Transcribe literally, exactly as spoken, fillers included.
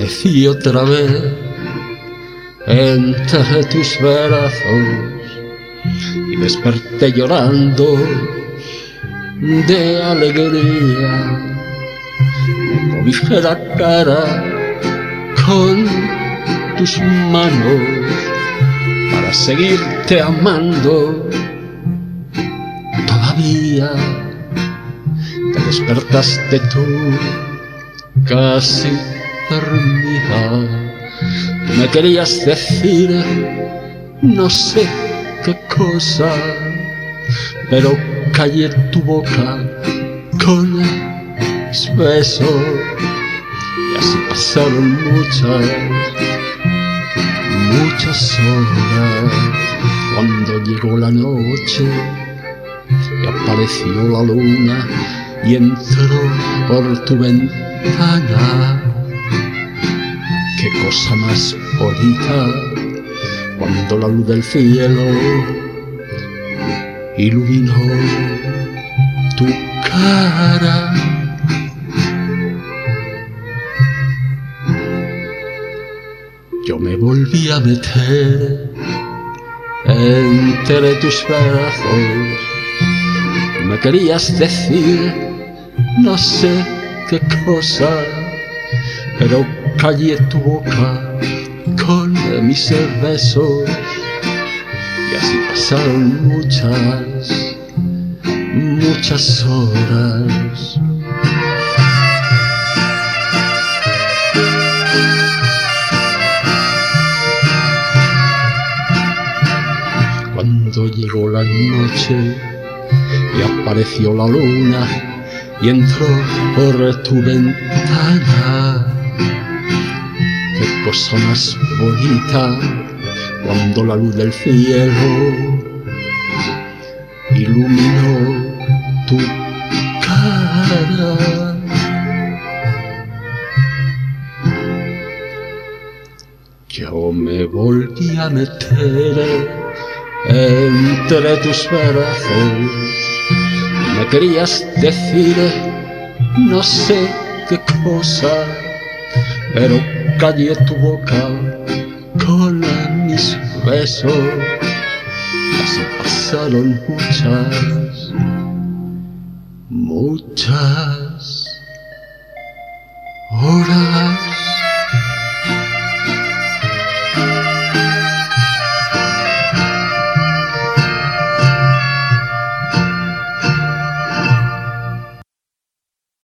Aparecí otra vez entre tus brazos y desperté llorando de alegría. Me cobijé la cara con tus manos para seguirte amando. Todavía te despertaste tú casi dormida. Tú me querías decir no sé qué cosa, pero callé tu boca con mis besos. Y así pasaron muchas, muchas horas. Cuando llegó la noche y apareció la luna y entró por tu ventana. Qué cosa más bonita cuando la luz del cielo iluminó tu cara. Yo me volví a meter entre tus brazos. Me querías decir no sé qué cosa, pero callé tu boca con mis besos. Y así pasaron muchas, muchas horas. Cuando llegó la noche y apareció la luna y entró por tu ventana. Qué cosa más bonita cuando la luz del cielo iluminó tu cara. Yo me volví a meter entre tus brazos. Me querías decir no sé qué cosa, pero callé tu boca con mis besos. Así pasaron muchas, muchas horas.